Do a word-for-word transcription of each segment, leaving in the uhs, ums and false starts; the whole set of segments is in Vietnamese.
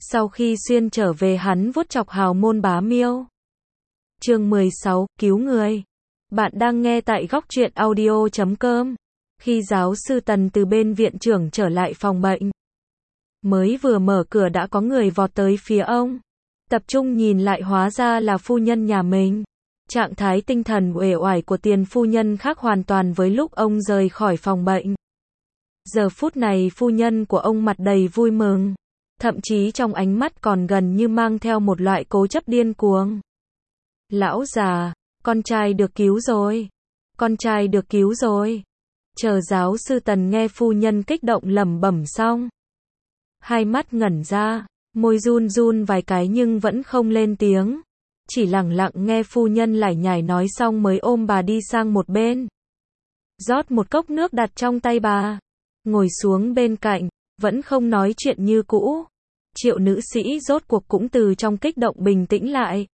Sau khi xuyên trở về hắn vuốt chọc hào môn bá miêu. Chương mười sáu, cứu người. Bạn đang nghe tại góc truyện audio chấm com. Khi giáo sư Tần từ bên viện trưởng trở lại phòng bệnh, mới vừa mở cửa đã có người vọt tới phía ông. Tập trung nhìn lại hóa ra là phu nhân nhà mình. Trạng thái tinh thần uể oải của tiền phu nhân khác hoàn toàn với lúc ông rời khỏi phòng bệnh. Giờ phút này phu nhân của ông mặt đầy vui mừng, thậm chí trong ánh mắt còn gần như mang theo một loại cố chấp điên cuồng. Lão già, con trai được cứu rồi. Con trai được cứu rồi. Chờ giáo sư Tần nghe phu nhân kích động lẩm bẩm xong, hai mắt ngẩn ra, môi run run vài cái nhưng vẫn không lên tiếng, chỉ lặng lặng nghe phu nhân lải nhải nói xong mới ôm bà đi sang một bên, rót một cốc nước đặt trong tay bà, ngồi xuống bên cạnh, vẫn không nói chuyện như cũ. Triệu nữ sĩ rốt cuộc cũng từ trong kích động bình tĩnh lại.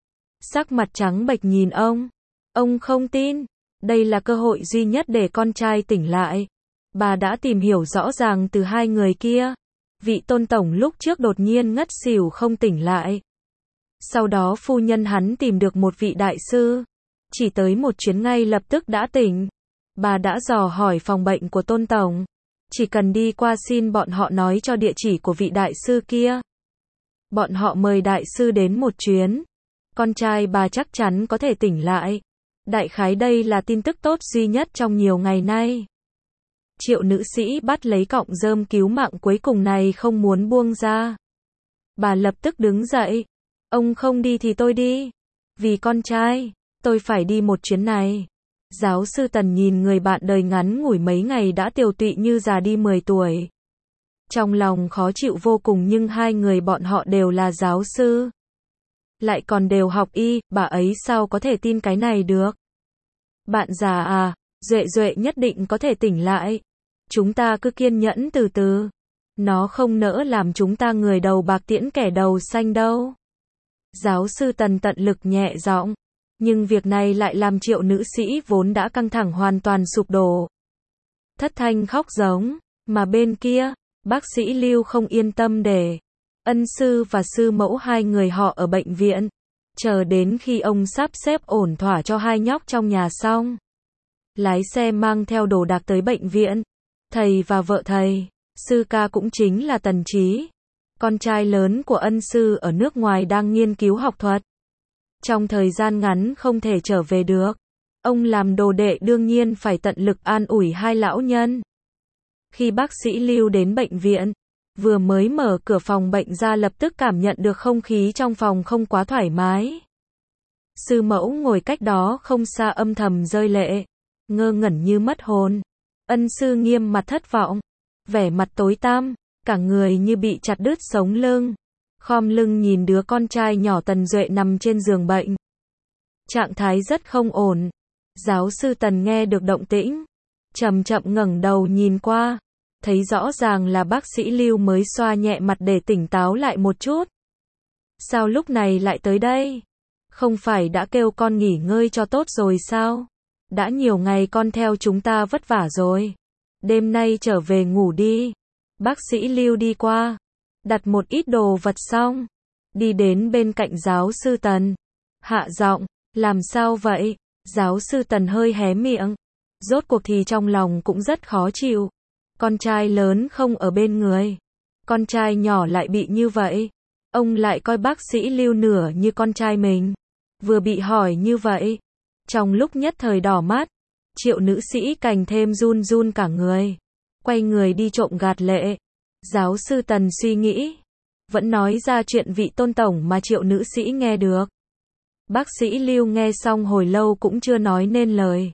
Sắc mặt trắng bệch nhìn ông. Ông không tin. Đây là cơ hội duy nhất để con trai tỉnh lại. Bà đã tìm hiểu rõ ràng từ hai người kia. Vị tôn tổng lúc trước đột nhiên ngất xỉu không tỉnh lại. Sau đó phu nhân hắn tìm được một vị đại sư. Chỉ tới một chuyến ngay lập tức đã tỉnh. Bà đã dò hỏi phòng bệnh của tôn tổng. Chỉ cần đi qua xin bọn họ nói cho địa chỉ của vị đại sư kia. Bọn họ mời đại sư đến một chuyến. Con trai bà chắc chắn có thể tỉnh lại. Đại khái đây là tin tức tốt duy nhất trong nhiều ngày nay. Triệu nữ sĩ bắt lấy cọng rơm cứu mạng cuối cùng này không muốn buông ra. Bà lập tức đứng dậy. Ông không đi thì tôi đi. Vì con trai, tôi phải đi một chuyến này. Giáo sư Tần nhìn người bạn đời ngắn ngủi mấy ngày đã tiều tụy như già đi mười tuổi. Trong lòng khó chịu vô cùng nhưng hai người bọn họ đều là giáo sư. Lại còn đều học y, bà ấy sao có thể tin cái này được. Bạn già à, Duệ Duệ nhất định có thể tỉnh lại. Chúng ta cứ kiên nhẫn từ từ. Nó không nỡ làm chúng ta người đầu bạc tiễn kẻ đầu xanh đâu. Giáo sư Tần tận lực nhẹ giọng. Nhưng việc này lại làm triệu nữ sĩ vốn đã căng thẳng hoàn toàn sụp đổ. Thất thanh khóc giống, mà bên kia, bác sĩ Lưu không yên tâm để ân sư và sư mẫu hai người họ ở bệnh viện. Chờ đến khi ông sắp xếp ổn thỏa cho hai nhóc trong nhà xong. Lái xe mang theo đồ đạc tới bệnh viện. Thầy và vợ thầy, sư ca cũng chính là Tần Trí. Con trai lớn của ân sư ở nước ngoài đang nghiên cứu học thuật. Trong thời gian ngắn không thể trở về được. Ông làm đồ đệ đương nhiên phải tận lực an ủi hai lão nhân. Khi bác sĩ Lưu đến bệnh viện, vừa mới mở cửa phòng bệnh ra lập tức cảm nhận được không khí trong phòng không quá thoải mái. Sư mẫu ngồi cách đó không xa âm thầm rơi lệ, ngơ ngẩn như mất hồn. Ân sư nghiêm mặt thất vọng, vẻ mặt tối tăm, cả người như bị chặt đứt sống lưng. Khom lưng nhìn đứa con trai nhỏ Tần Duệ nằm trên giường bệnh. Trạng thái rất không ổn. Giáo sư Tần nghe được động tĩnh, chậm chậm ngẩng đầu nhìn qua, thấy rõ ràng là bác sĩ Lưu mới xoa nhẹ mặt để tỉnh táo lại một chút. Sao lúc này lại tới đây? Không phải đã kêu con nghỉ ngơi cho tốt rồi sao? Đã nhiều ngày con theo chúng ta vất vả rồi. Đêm nay trở về ngủ đi. Bác sĩ Lưu đi qua, đặt một ít đồ vật xong, đi đến bên cạnh giáo sư Tần. Hạ giọng, làm sao vậy? Giáo sư Tần hơi hé miệng. Rốt cuộc thì trong lòng cũng rất khó chịu. Con trai lớn không ở bên người. Con trai nhỏ lại bị như vậy. Ông lại coi bác sĩ Lưu nửa như con trai mình. Vừa bị hỏi như vậy. Trong lúc nhất thời đỏ mắt, triệu nữ sĩ càng thêm run run cả người. Quay người đi trộm gạt lệ. Giáo sư Tần suy nghĩ. Vẫn nói ra chuyện vị tôn tổng mà triệu nữ sĩ nghe được. Bác sĩ Lưu nghe xong hồi lâu cũng chưa nói nên lời.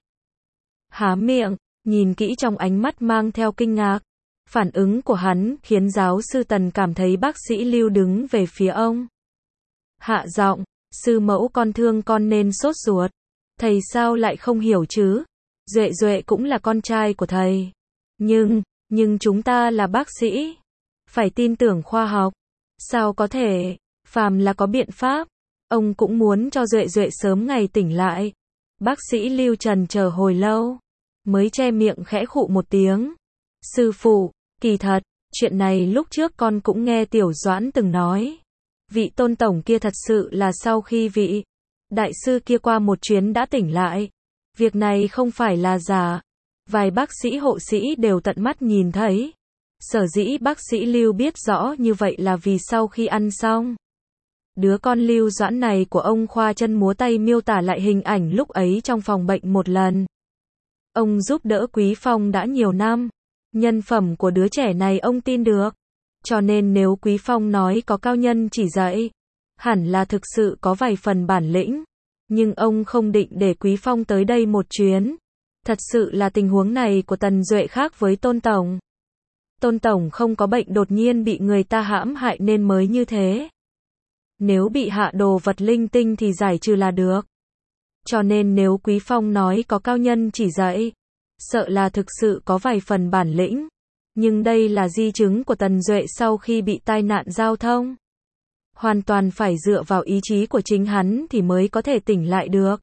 Há miệng, nhìn kỹ trong ánh mắt mang theo kinh ngạc. Phản ứng của hắn khiến giáo sư Tần cảm thấy bác sĩ Lưu đứng về phía ông. Hạ giọng, sư mẫu con thương con nên sốt ruột. Thầy sao lại không hiểu chứ? Duệ Duệ cũng là con trai của thầy. Nhưng, nhưng chúng ta là bác sĩ. Phải tin tưởng khoa học. Sao có thể? Phàm là có biện pháp. Ông cũng muốn cho Duệ Duệ sớm ngày tỉnh lại. Bác sĩ Lưu trần chờ hồi lâu, mới che miệng khẽ khụ một tiếng. Sư phụ, kỳ thật, chuyện này lúc trước con cũng nghe Tiểu Doãn từng nói. Vị Tôn tổng kia thật sự là sau khi vị đại sư kia qua một chuyến đã tỉnh lại. Việc này không phải là giả. Vài bác sĩ hộ sĩ đều tận mắt nhìn thấy. Sở dĩ bác sĩ Lưu biết rõ như vậy là vì sau khi ăn xong, đứa con Lưu Doãn này của ông khoa chân múa tay miêu tả lại hình ảnh lúc ấy trong phòng bệnh một lần. Ông giúp đỡ Quý Phong đã nhiều năm. Nhân phẩm của đứa trẻ này ông tin được. Cho nên nếu Quý Phong nói có cao nhân chỉ dạy, hẳn là thực sự có vài phần bản lĩnh. Nhưng ông không định để Quý Phong tới đây một chuyến. Thật sự là tình huống này của Tần Duệ khác với Tôn tổng. Tôn tổng không có bệnh đột nhiên bị người ta hãm hại nên mới như thế. Nếu bị hạ đồ vật linh tinh thì giải trừ là được. Cho nên nếu Quý Phong nói có cao nhân chỉ dạy, sợ là thực sự có vài phần bản lĩnh. Nhưng đây là di chứng của Tần Duệ sau khi bị tai nạn giao thông. Hoàn toàn phải dựa vào ý chí của chính hắn thì mới có thể tỉnh lại được.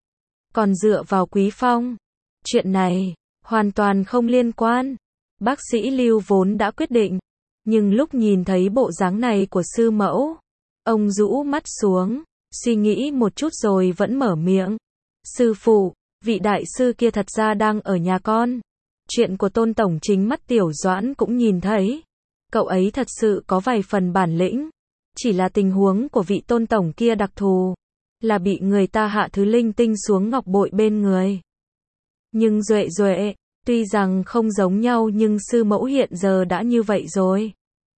Còn dựa vào Quý Phong, chuyện này hoàn toàn không liên quan. Bác sĩ Lưu vốn đã quyết định, nhưng lúc nhìn thấy bộ dáng này của sư mẫu, ông rũ mắt xuống, suy nghĩ một chút rồi vẫn mở miệng. Sư phụ, vị đại sư kia thật ra đang ở nhà con. Chuyện của Tôn tổng chính mắt Tiểu Doãn cũng nhìn thấy. Cậu ấy thật sự có vài phần bản lĩnh. Chỉ là tình huống của vị Tôn tổng kia đặc thù, là bị người ta hạ thứ linh tinh xuống ngọc bội bên người. Nhưng Duệ Duệ, tuy rằng không giống nhau nhưng sư mẫu hiện giờ đã như vậy rồi.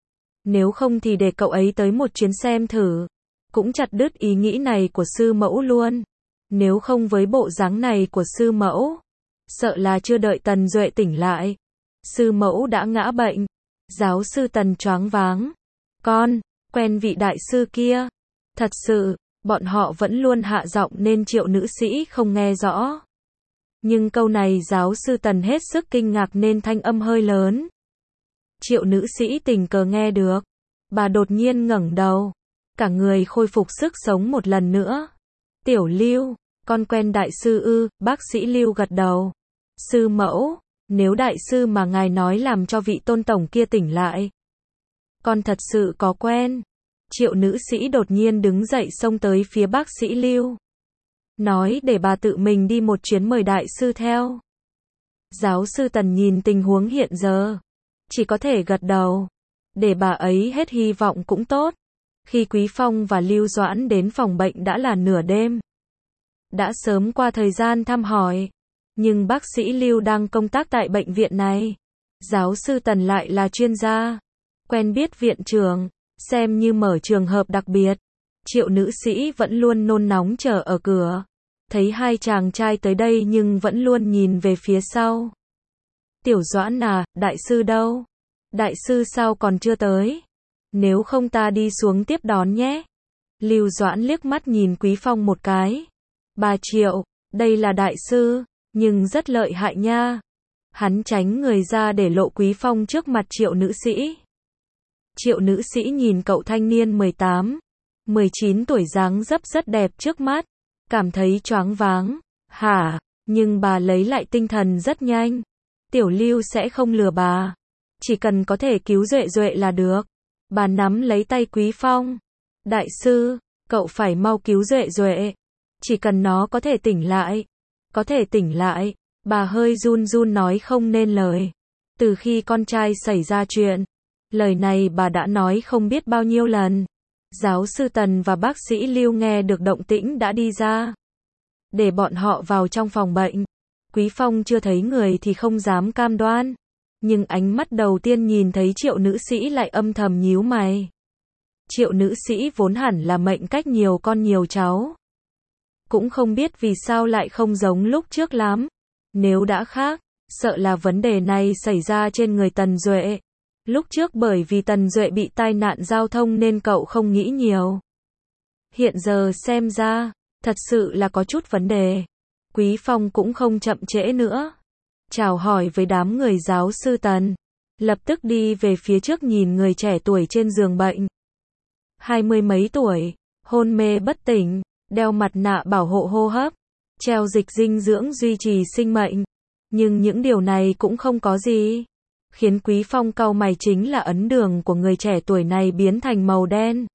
Nếu không thì để cậu ấy tới một chuyến xem thử. Cũng chặt đứt ý nghĩ này của sư mẫu luôn. Nếu không với bộ dáng này của sư mẫu, sợ là chưa đợi Tần Duệ tỉnh lại, sư mẫu đã ngã bệnh. Giáo sư Tần choáng váng. Con, quen vị đại sư kia. Thật sự, bọn họ vẫn luôn hạ giọng nên Triệu nữ sĩ không nghe rõ. Nhưng câu này giáo sư Tần hết sức kinh ngạc nên thanh âm hơi lớn. Triệu nữ sĩ tình cờ nghe được. Bà đột nhiên ngẩng đầu. Cả người khôi phục sức sống một lần nữa. Tiểu Lưu, con quen đại sư ư? Bác sĩ Lưu gật đầu. Sư mẫu, nếu đại sư mà ngài nói làm cho vị Tôn tổng kia tỉnh lại, con thật sự có quen. Triệu nữ sĩ đột nhiên đứng dậy xông tới phía bác sĩ Lưu. Nói để bà tự mình đi một chuyến mời đại sư theo. Giáo sư Tần nhìn tình huống hiện giờ, chỉ có thể gật đầu. Để bà ấy hết hy vọng cũng tốt. Khi Quý Phong và Lưu Doãn đến phòng bệnh đã là nửa đêm. Đã sớm qua thời gian thăm hỏi. Nhưng bác sĩ Lưu đang công tác tại bệnh viện này. Giáo sư Tần lại là chuyên gia. Quen biết viện trưởng, xem như mở trường hợp đặc biệt. Triệu nữ sĩ vẫn luôn nôn nóng chờ ở cửa. Thấy hai chàng trai tới đây nhưng vẫn luôn nhìn về phía sau. Tiểu Doãn à, đại sư đâu? Đại sư sao còn chưa tới? Nếu không ta đi xuống tiếp đón nhé. Lưu Doãn liếc mắt nhìn Quý Phong một cái. Bà Triệu, đây là đại sư, nhưng rất lợi hại nha. Hắn tránh người ra để lộ Quý Phong trước mặt Triệu nữ sĩ. Triệu nữ sĩ nhìn cậu thanh niên mười tám, mười chín tuổi dáng dấp rất đẹp trước mắt. Cảm thấy choáng váng. Hả? Nhưng bà lấy lại tinh thần rất nhanh. Tiểu Lưu sẽ không lừa bà. Chỉ cần có thể cứu Duệ Duệ là được. Bà nắm lấy tay Quý Phong. Đại sư, cậu phải mau cứu Duệ Duệ. Chỉ cần nó có thể tỉnh lại. Có thể tỉnh lại. Bà hơi run run nói không nên lời. Từ khi con trai xảy ra chuyện, lời này bà đã nói không biết bao nhiêu lần. Giáo sư Tần và bác sĩ Lưu nghe được động tĩnh đã đi ra. Để bọn họ vào trong phòng bệnh. Quý Phong chưa thấy người thì không dám cam đoan. Nhưng ánh mắt đầu tiên nhìn thấy Triệu nữ sĩ lại âm thầm nhíu mày. Triệu nữ sĩ vốn hẳn là mệnh cách nhiều con nhiều cháu. Cũng không biết vì sao lại không giống lúc trước lắm. Nếu đã khác, sợ là vấn đề này xảy ra trên người Tần Duệ. Lúc trước bởi vì Tần Duệ bị tai nạn giao thông nên cậu không nghĩ nhiều. Hiện giờ xem ra, thật sự là có chút vấn đề. Quý Phong cũng không chậm trễ nữa. Chào hỏi với đám người giáo sư Tần. Lập tức đi về phía trước nhìn người trẻ tuổi trên giường bệnh. Hai mươi mấy tuổi, hôn mê bất tỉnh, đeo mặt nạ bảo hộ hô hấp, treo dịch dinh dưỡng duy trì sinh mệnh. Nhưng những điều này cũng không có gì. Khiến Quý Phong cau mày chính là ấn đường của người trẻ tuổi này biến thành màu đen.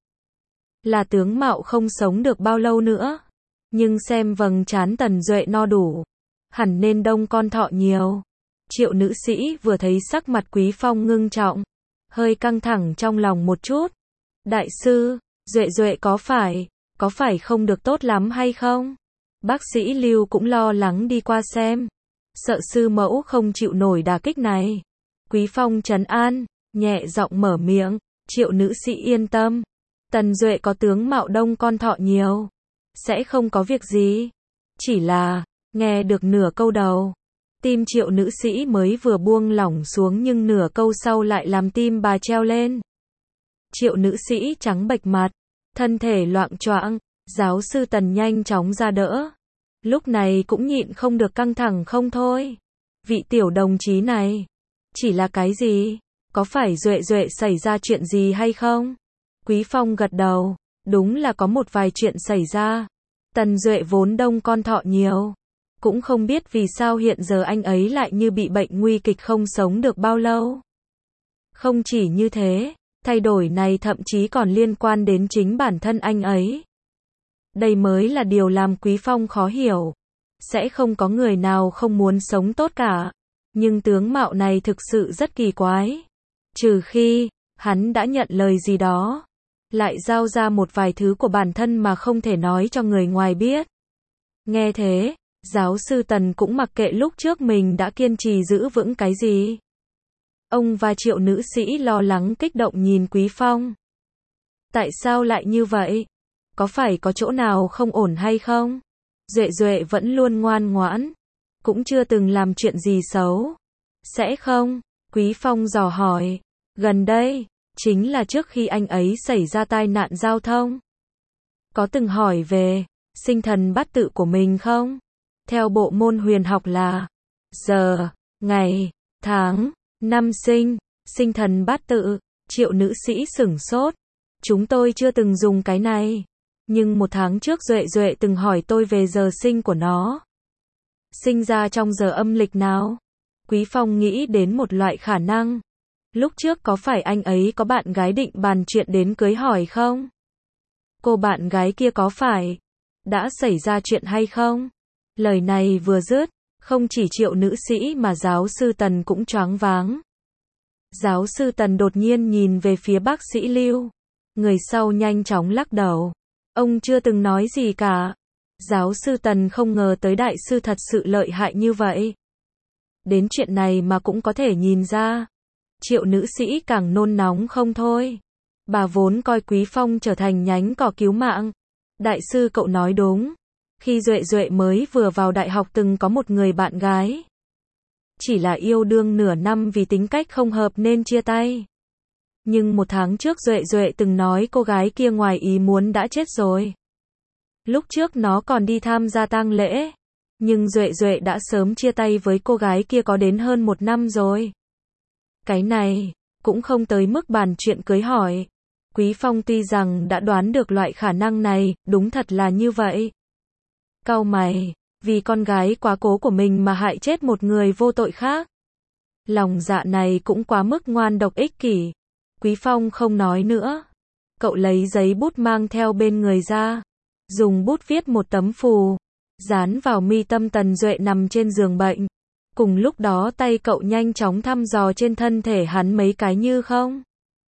Là tướng mạo không sống được bao lâu nữa. Nhưng xem vầng trán Tần Duệ no đủ. Hẳn nên đông con thọ nhiều. Triệu nữ sĩ vừa thấy sắc mặt Quý Phong ngưng trọng. Hơi căng thẳng trong lòng một chút. Đại sư, Duệ Duệ có phải, có phải không được tốt lắm hay không? Bác sĩ Lưu cũng lo lắng đi qua xem. Sợ sư mẫu không chịu nổi đả kích này. Quý Phong trấn an, nhẹ giọng mở miệng, Triệu nữ sĩ yên tâm. Tần Duệ có tướng mạo đông con thọ nhiều. Sẽ không có việc gì. Chỉ là, nghe được nửa câu đầu. Tim Triệu nữ sĩ mới vừa buông lỏng xuống nhưng nửa câu sau lại làm tim bà treo lên. Triệu nữ sĩ trắng bệch mặt, thân thể loạng choạng, giáo sư Tần nhanh chóng ra đỡ. Lúc này cũng nhịn không được căng thẳng không thôi. Vị tiểu đồng chí này, chỉ là cái gì? Có phải Duệ Duệ xảy ra chuyện gì hay không? Quý Phong gật đầu, đúng là có một vài chuyện xảy ra. Tần Duệ vốn đông con thọ nhiều. Cũng không biết vì sao hiện giờ anh ấy lại như bị bệnh nguy kịch không sống được bao lâu. Không chỉ như thế, thay đổi này thậm chí còn liên quan đến chính bản thân anh ấy. Đây mới là điều làm Quý Phong khó hiểu. Sẽ không có người nào không muốn sống tốt cả. Nhưng tướng mạo này thực sự rất kỳ quái. Trừ khi, hắn đã nhận lời gì đó. Lại giao ra một vài thứ của bản thân mà không thể nói cho người ngoài biết. Nghe thế, giáo sư Tần cũng mặc kệ lúc trước mình đã kiên trì giữ vững cái gì. Ông và Triệu nữ sĩ lo lắng kích động nhìn Quý Phong. Tại sao lại như vậy? Có phải có chỗ nào không ổn hay không? Duệ Duệ vẫn luôn ngoan ngoãn. Cũng chưa từng làm chuyện gì xấu. Sẽ không? Quý Phong dò hỏi. Gần đây, chính là trước khi anh ấy xảy ra tai nạn giao thông. Có từng hỏi về sinh thần bát tự của mình không? Theo bộ môn huyền học là giờ, ngày, tháng, năm sinh, sinh thần bát tự. Triệu nữ sĩ sửng sốt. Chúng tôi chưa từng dùng cái này. Nhưng một tháng trước Duệ Duệ từng hỏi tôi về giờ sinh của nó. Sinh ra trong giờ âm lịch nào? Quý Phong nghĩ đến một loại khả năng. Lúc trước có phải anh ấy có bạn gái định bàn chuyện đến cưới hỏi không? Cô bạn gái kia có phải đã xảy ra chuyện hay không? Lời này vừa dứt, không chỉ Triệu nữ sĩ mà giáo sư Tần cũng choáng váng. Giáo sư Tần đột nhiên nhìn về phía bác sĩ Lưu. Người sau nhanh chóng lắc đầu. Ông chưa từng nói gì cả. Giáo sư Tần không ngờ tới đại sư thật sự lợi hại như vậy. Đến chuyện này mà cũng có thể nhìn ra. Triệu nữ sĩ càng nôn nóng không thôi. Bà vốn coi Quý Phong trở thành nhánh cỏ cứu mạng. Đại sư cậu nói đúng. Khi Duệ Duệ mới vừa vào đại học từng có một người bạn gái. Chỉ là yêu đương nửa năm vì tính cách không hợp nên chia tay. Nhưng một tháng trước Duệ Duệ từng nói cô gái kia ngoài ý muốn đã chết rồi. Lúc trước nó còn đi tham gia tang lễ. Nhưng Duệ Duệ đã sớm chia tay với cô gái kia có đến hơn một năm rồi. Cái này, cũng không tới mức bàn chuyện cưới hỏi. Quý Phong tuy rằng đã đoán được loại khả năng này, đúng thật là như vậy. Cau mày, vì con gái quá cố của mình mà hại chết một người vô tội khác. Lòng dạ này cũng quá mức ngoan độc ích kỷ. Quý Phong không nói nữa. Cậu lấy giấy bút mang theo bên người ra. Dùng bút viết một tấm phù. Dán vào mi tâm Tần Duệ nằm trên giường bệnh. Cùng lúc đó tay cậu nhanh chóng thăm dò trên thân thể hắn mấy cái như không.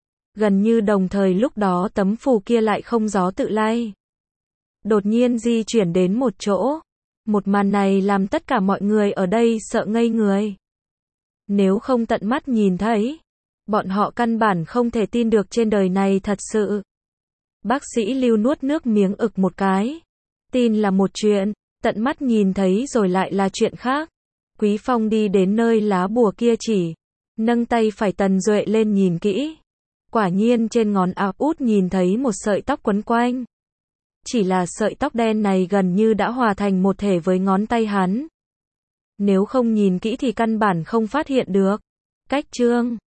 Gần như đồng thời lúc đó tấm phù kia lại không gió tự lay. Đột nhiên di chuyển đến một chỗ. Một màn này làm tất cả mọi người ở đây sợ ngây người. Nếu không tận mắt nhìn thấy, bọn họ căn bản không thể tin được trên đời này thật sự. Bác sĩ Lưu nuốt nước miếng ực một cái. Tin là một chuyện, tận mắt nhìn thấy rồi lại là chuyện khác. Quý Phong đi đến nơi lá bùa kia chỉ, nâng tay phải Tần Duệ lên nhìn kỹ. Quả nhiên trên ngón áp út nhìn thấy một sợi tóc quấn quanh. Chỉ là sợi tóc đen này gần như đã hòa thành một thể với ngón tay hắn. Nếu không nhìn kỹ thì căn bản không phát hiện được. Cách chương